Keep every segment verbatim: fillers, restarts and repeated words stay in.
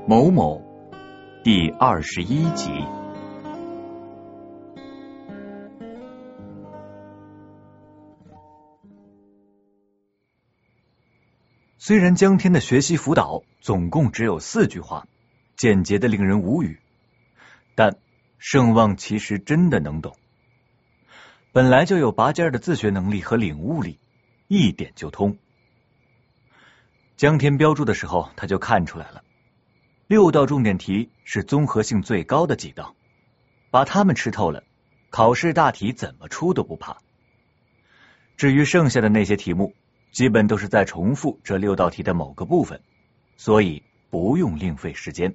某某第二十一集。虽然江天的学习辅导总共只有四句话，简洁的令人无语，但盛望其实真的能懂。本来就有拔尖的自学能力和领悟力，一点就通。江天标注的时候他就看出来了，六道重点题是综合性最高的几道，把它们吃透了，考试大题怎么出都不怕。至于剩下的那些题目，基本都是在重复这六道题的某个部分，所以不用另费时间。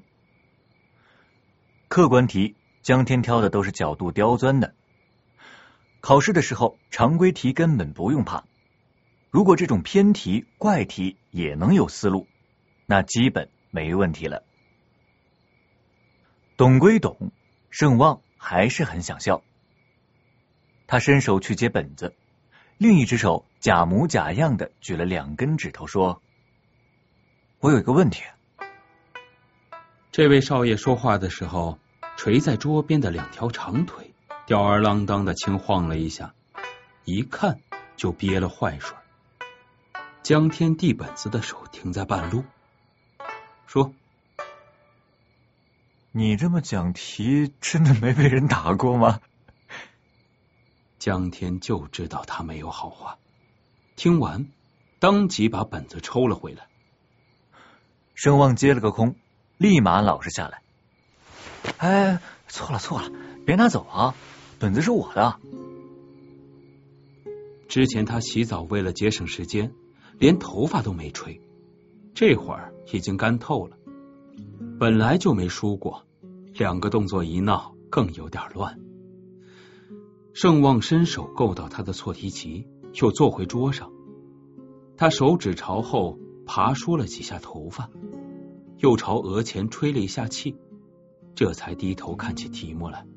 客观题江天挑的都是角度刁钻的，考试的时候常规题根本不用怕，如果这种偏题怪题也能有思路，那基本没问题了。懂归懂，盛望还是很想笑。他伸手去接本子，另一只手假模假样的举了两根指头说：我有一个问题。 这位少爷说话的时候，垂在桌边的两条长腿吊儿郎当的轻晃了一下，一看就憋了坏水。江天递本子的手停在半路，说： 你这么讲题真的没被人打过吗？ 江天就知道他没有好话，听完当即把本子抽了回来。 盛望接了个空，立马老实下来。哎，错了错了，别拿走啊，本子是我的。 之前他洗澡为了节省时间，连头发都没吹，这会儿已经干透了。本来就没梳过，两个动作一闹，更有点乱。盛望伸手够到他的错题集，又坐回桌上。他手指朝后爬梳了几下头发，又朝额前吹了一下气，这才低头看起题目来。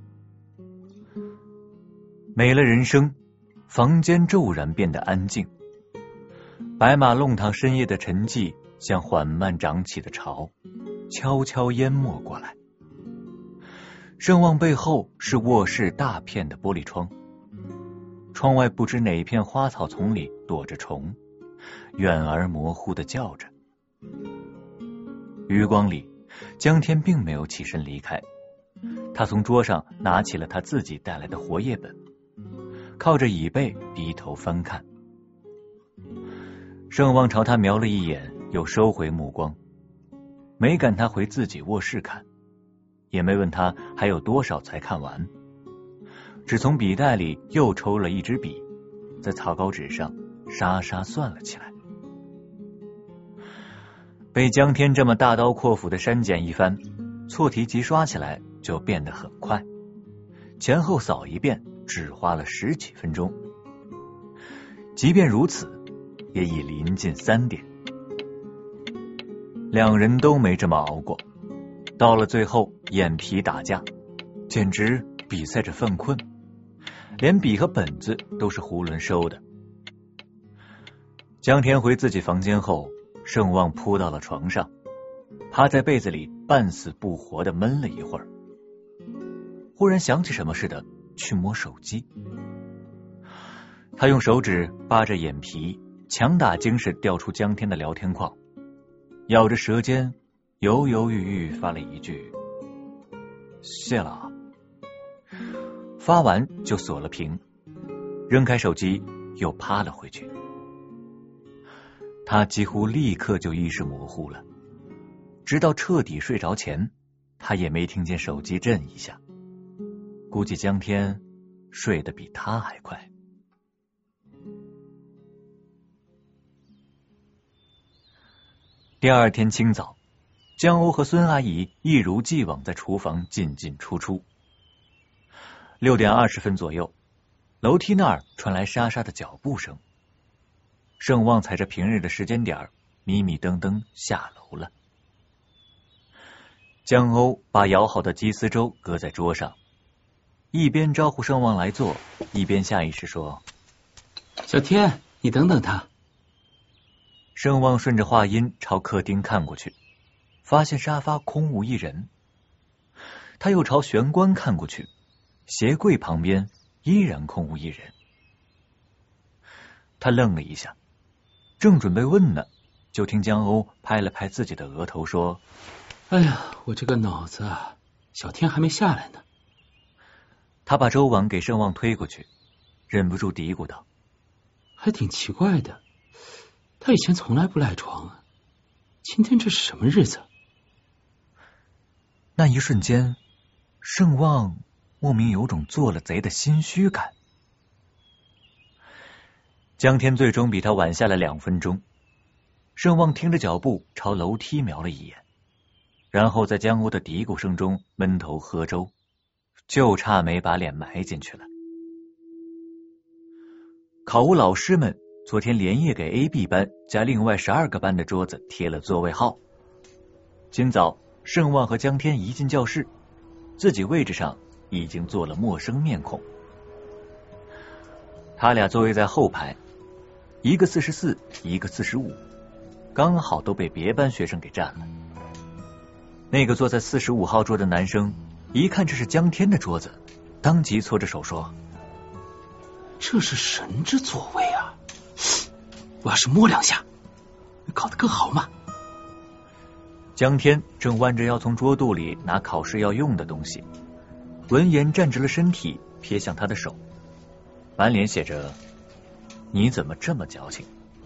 没了人声，房间骤然变得安静。白马弄堂深夜的沉寂像缓慢涨起的潮，悄悄淹没过来。盛望背后是卧室大片的玻璃窗，窗外不知哪片花草丛里躲着虫，远而模糊的叫着。余光里，江天并没有起身离开，他从桌上拿起了他自己带来的活页本，靠着椅背低头翻看。盛望朝他瞄了一眼，又收回目光，没赶他回自己卧室看，也没问他还有多少才看完，只从笔袋里又抽了一支笔，在草稿纸上沙沙算了起来。被江天这么大刀阔斧的删减一番，错题集刷起来就变得很快，前后扫一遍只花了十几分钟。即便如此，也已临近三点。两人都没这么熬过，到了最后眼皮打架，简直比赛着犯困，连笔和本子都是囫囵收的。江天回自己房间后，盛望扑到了床上，趴在被子里半死不活的闷了一会儿，忽然想起什么似的去摸手机。他用手指扒着眼皮，强打精神调出江天的聊天框，咬着舌尖犹犹豫豫发了一句谢了啊，发完就锁了屏，扔开手机又趴了回去。他几乎立刻就意识模糊了，直到彻底睡着前，他也没听见手机震一下。估计江天睡得比他还快。第二天清早，江欧和孙阿姨一如既往在厨房进进出出。六点二十分左右，楼梯那儿传来沙沙的脚步声。盛望踩着平日的时间点，迷迷瞪瞪下楼了。江欧把舀好的鸡丝粥搁在桌上，一边招呼盛望来坐，一边下意识说： 小天，你等等他。 盛望顺着话音朝客厅看过去， 发现沙发空无一人。他又朝玄关看过去，鞋柜旁边依然空无一人。他愣了一下，正准备问呢，就听江欧拍了拍自己的额头说： 哎呀，我这个脑子啊，小天还没下来呢。 他把粥碗给盛旺推过去，忍不住嘀咕道： 还挺奇怪的，他以前从来不赖床啊，今天这是什么日子？ 那一瞬间，盛旺莫名有种做了贼的心虚感。江天最终比他晚下了两分钟，盛旺听着脚步朝楼梯瞄了一眼，然后在江欧的嘀咕声中闷头喝粥，就差没把脸埋进去了。考务老师们昨天连夜给 A B 班加另外十二个班的桌子贴了座位号。今早盛旺和江天一进教室，自己位置上已经坐了陌生面孔。他俩座位在后排，一个四十四，一个四十五，刚好都被别班学生给占了。那个坐在四十五号桌的男生一看这是江天的桌子，当即搓着手说： 这是神之座位啊，我要是摸两下考得更好嘛。 江天正弯着腰从桌肚里拿考试要用的东西，闻言站直了身体，瞥向他的手，满脸写着你怎么这么矫情。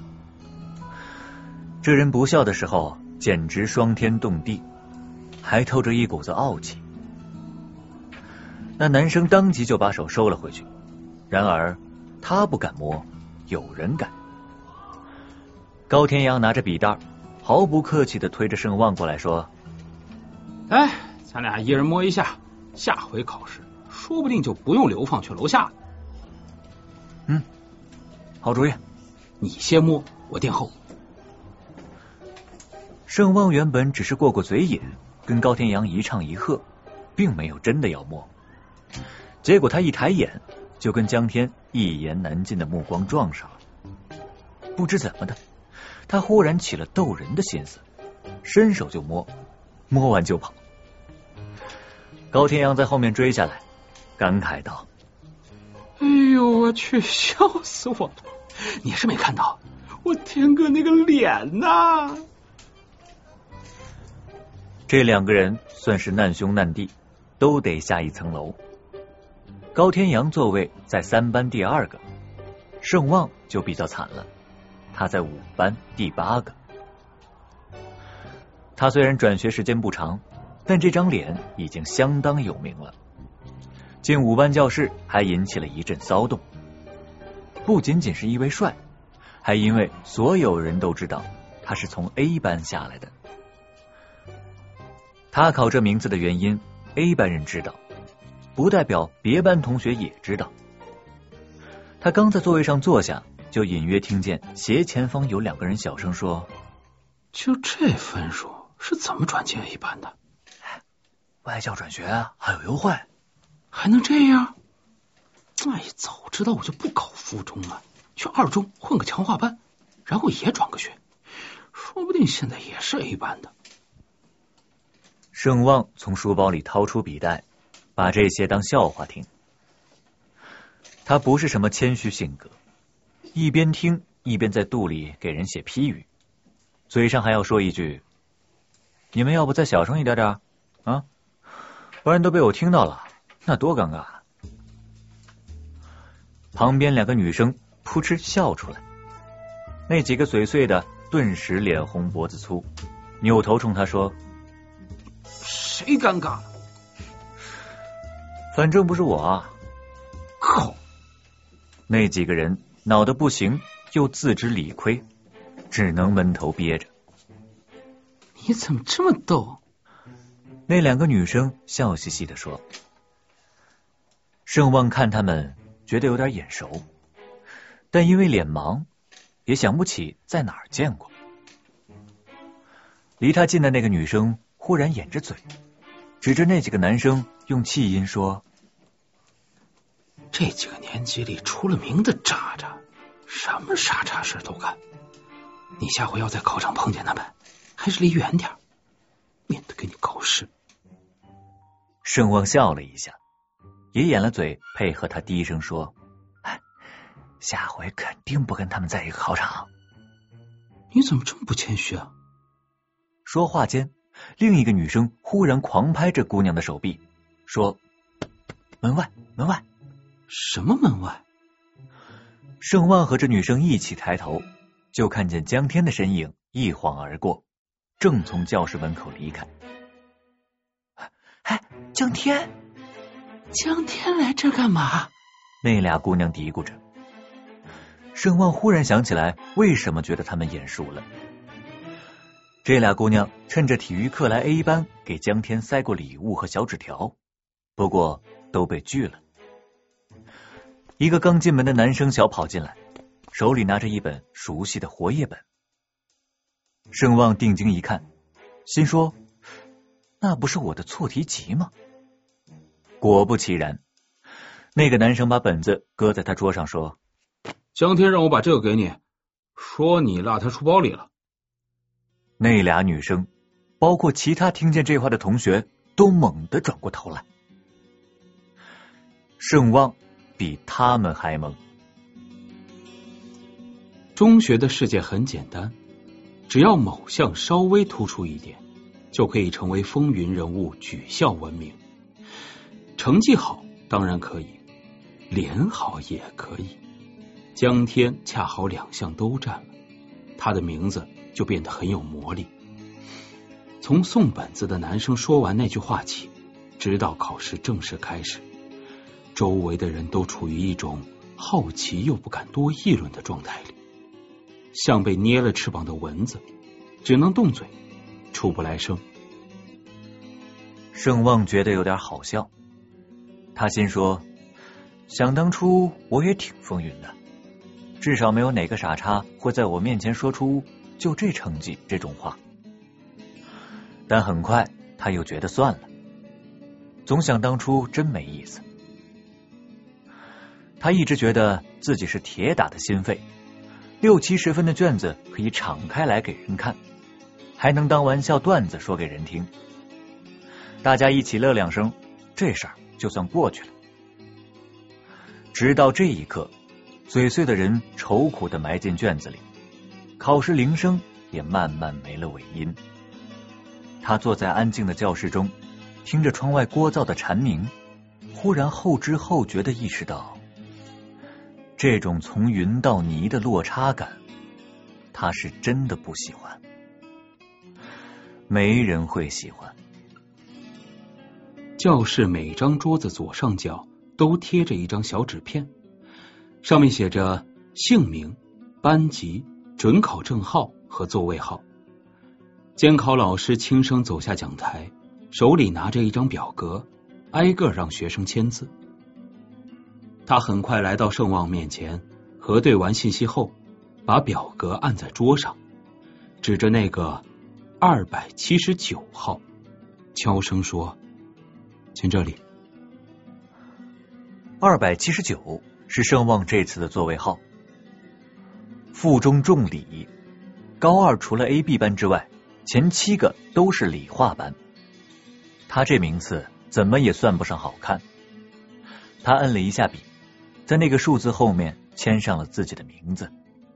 这人不笑的时候简直双天动地，还透着一股子傲气。那男生当即就把手收了回去，然而他不敢摸，有人敢。高天阳拿着笔袋，毫不客气地推着盛旺过来说： 哎，咱俩一人摸一下，下回考试说不定就不用流放去楼下了。 嗯，好主意。 你先摸，我垫后。 盛旺原本只是过过嘴瘾，跟高天阳一唱一和，并没有真的要摸。结果他一抬眼，就跟江天一言难尽的目光撞上了。不知怎么的，他忽然起了逗人的心思，伸手就摸，摸完就跑。高天阳在后面追下来，感慨道： 哎呦我去，笑死我了！你是没看到我天哥那个脸呐！ 这两个人算是难兄难弟，都得下一层楼。高天阳座位在三班第二个，盛旺就比较惨了，他在五班第八个。他虽然转学时间不长，但这张脸已经相当有名了。进五班教室还引起了一阵骚动，不仅仅是因为帅，还因为所有人都知道他是从 A 班下来的。他考这名字的原因 A 班人知道，不代表别班同学也知道。他刚在座位上坐下，就隐约听见斜前方有两个人小声说： 就这分数是怎么转进 A 班的？ 外校转学还有优惠。 还能这样？哎，早知道我就不考附中了，去二中混个强化班，然后也转个学，说不定现在也是 A 班的。 盛旺从书包里掏出笔袋，把这些当笑话听。他不是什么谦虚性格，一边听一边在肚里给人写批语，嘴上还要说一句：你们要不再小声一点点啊，不然都被我听到了，那多尴尬。旁边两个女生扑哧笑出来，那几个嘴碎的顿时脸红脖子粗，扭头冲他说： 谁尴尬了？ 反正不是我啊。 靠！ 那几个人恼得不行，又自知理亏，只能闷头憋着。 你怎么这么逗？ 那两个女生笑嘻嘻地说。盛旺看他们觉得有点眼熟，但因为脸盲，也想不起在哪儿见过。离他近的那个女生忽然掩着嘴，指着那几个男生用气音说： 这几个年级里出了名的渣渣，什么傻叉事都干。你下回要在考场碰见他们，还是离远点。 免得给你搞事。 盛旺笑了一下，也掩了嘴，配合他低声说：“哎，下回肯定不跟他们在一个考场。” 你怎么这么不谦虚啊？ 说话间，另一个女生忽然狂拍着姑娘的手臂，说：“门外，门外！” 什么门外？ 盛旺和这女生一起抬头，就看见江天的身影一晃而过，正从教室门口离开。哎，江天！ 江天来这干嘛？ 那俩姑娘嘀咕着。盛旺忽然想起来，为什么觉得他们眼熟了。这俩姑娘趁着体育课来 A 班给江天塞过礼物和小纸条，不过都被拒了。一个刚进门的男生小跑进来，手里拿着一本熟悉的活页本。盛旺定睛一看，心说：那不是我的错题集吗？果不其然，那个男生把本子搁在他桌上说： 江天让我把这个给你，说你落他书包里了。 那俩女生，包括其他听见这话的同学，都猛地转过头来。盛旺比他们还懵。 中学的世界很简单，只要某项稍微突出一点，就可以成为风云人物，举校闻名。成绩好当然可以，脸好也可以。江天恰好两项都占了，他的名字就变得很有魔力。从送本子的男生说完那句话起，直到考试正式开始，周围的人都处于一种好奇又不敢多议论的状态里，像被捏了翅膀的蚊子，只能动嘴，出不来声。 盛旺觉得有点好笑，他心说：想当初我也挺风云的，至少没有哪个傻叉会在我面前说出就这成绩这种话。但很快他又觉得算了，总想当初真没意思。他一直觉得自己是铁打的心肺，六七十分的卷子可以敞开来给人看，还能当玩笑段子说给人听，大家一起乐两声，这事儿就算过去了。直到这一刻，嘴碎的人愁苦的埋进卷子里，考试铃声也慢慢没了尾音。他坐在安静的教室中，听着窗外聒噪的蝉鸣，忽然后知后觉的意识到，这种从云到泥的落差感，他是真的不喜欢。没人会喜欢。 教室每张桌子左上角都贴着一张小纸片，上面写着姓名、班级、准考证号和座位号。监考老师轻声走下讲台，手里拿着一张表格，挨个让学生签字。他很快来到盛旺面前，核对完信息后，把表格按在桌上，指着那个二百七十九号，悄声说：签这里。 二百七十九是盛旺这次的座位号。附中重理，高二除了 A B 班之外，前七个都是理化班。他这名次怎么也算不上好看。他摁了一下笔，在那个数字后面签上了自己的名字。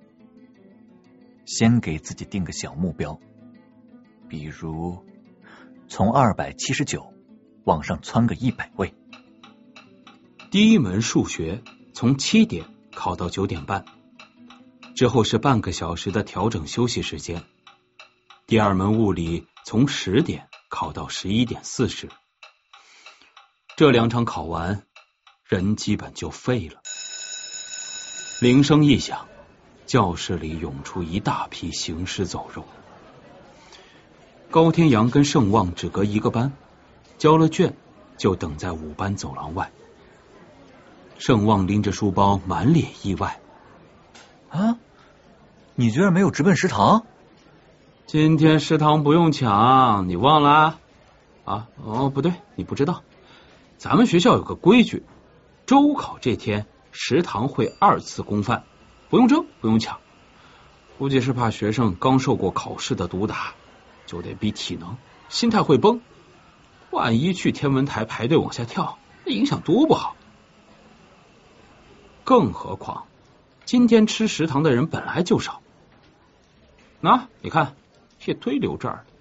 先给自己定个小目标，比如从二百七十九往上窜个一百位。 第一门数学从七点考到九点半，之后是半个小时的调整休息时间。第二门物理从十点考到十一点四十。这两场考完，人基本就废了。铃声一响，教室里涌出一大批行尸走肉。高天阳跟盛旺只隔一个班，交了卷就等在五班走廊外。盛旺拎着书包，满脸意外： 啊，你居然没有直奔食堂？ 今天食堂不用抢，你忘了啊？啊，哦，不对，你不知道，咱们学校有个规矩，周考这天食堂会二次供饭，不用争，不用抢。估计是怕学生刚受过考试的毒打， 就得比体能，心态会崩。万一去天文台排队往下跳，那影响多不好。更何况今天吃食堂的人本来就少，那你看一堆留这儿的。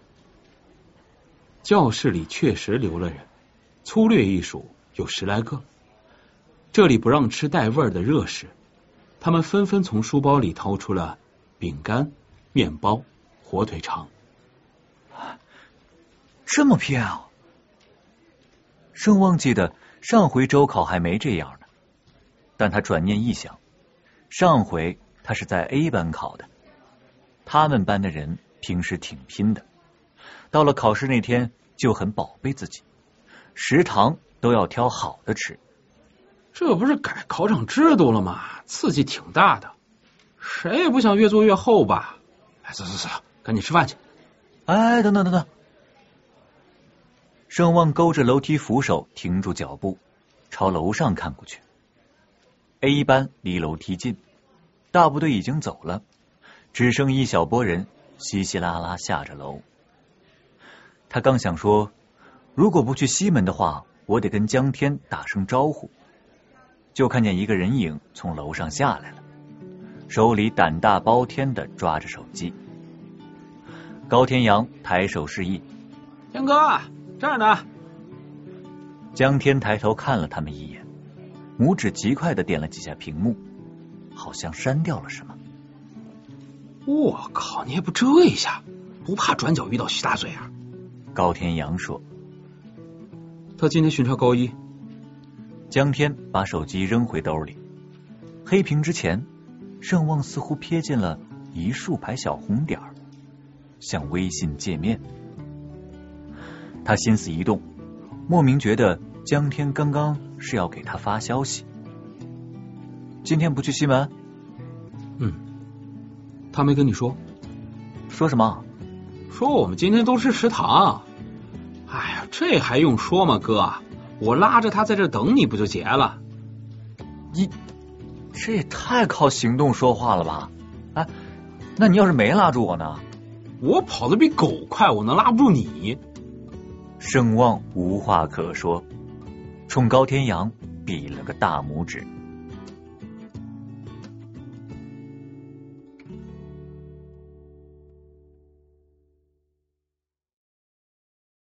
教室里确实留了人，粗略一数有十来个。这里不让吃带味儿的热食，他们纷纷从书包里掏出了饼干、面包、火腿肠。 这么偏啊！盛旺记得上回周考还没这样呢，但他转念一想，上回他是在 A 班考的，他们班的人平时挺拼的，到了考试那天就很宝贝自己，食堂都要挑好的吃。 这不是改考场制度了吗？刺激挺大的，谁也不想越做越厚吧？哎，走走走，赶紧吃饭去。 哎，等等等等！盛旺勾着楼梯扶手停住脚步，朝楼上看过去。A 班离楼梯近，大部队已经走了，只剩一小波人稀稀拉拉下着楼。他刚想说，如果不去西门的话，我得跟江天打声招呼，就看见一个人影从楼上下来了，手里胆大包天的抓着手机。高天阳抬手示意：“ 天哥，这儿呢。” 江天抬头看了他们一眼，拇指极快的点了几下屏幕，好像删掉了什么。 我靠，你也不遮一下，不怕转角遇到徐大嘴啊？ 高天阳说。 他今天巡查高一。 江天把手机扔回兜里，黑屏之前，盛旺似乎瞥见了一竖排小红点儿，像微信界面。他心思一动，莫名觉得江天刚刚是要给他发消息。今天不去西门？ 嗯，他没跟你说？ 说什么？ 说我们今天都吃食堂。哎呀，这还用说吗，哥？我拉着他在这等你不就结了？ 你这也太靠行动说话了吧？哎，那你要是没拉住我呢？ 我跑得比狗快，我能拉不住你？ 盛旺无话可说，冲高天阳比了个大拇指。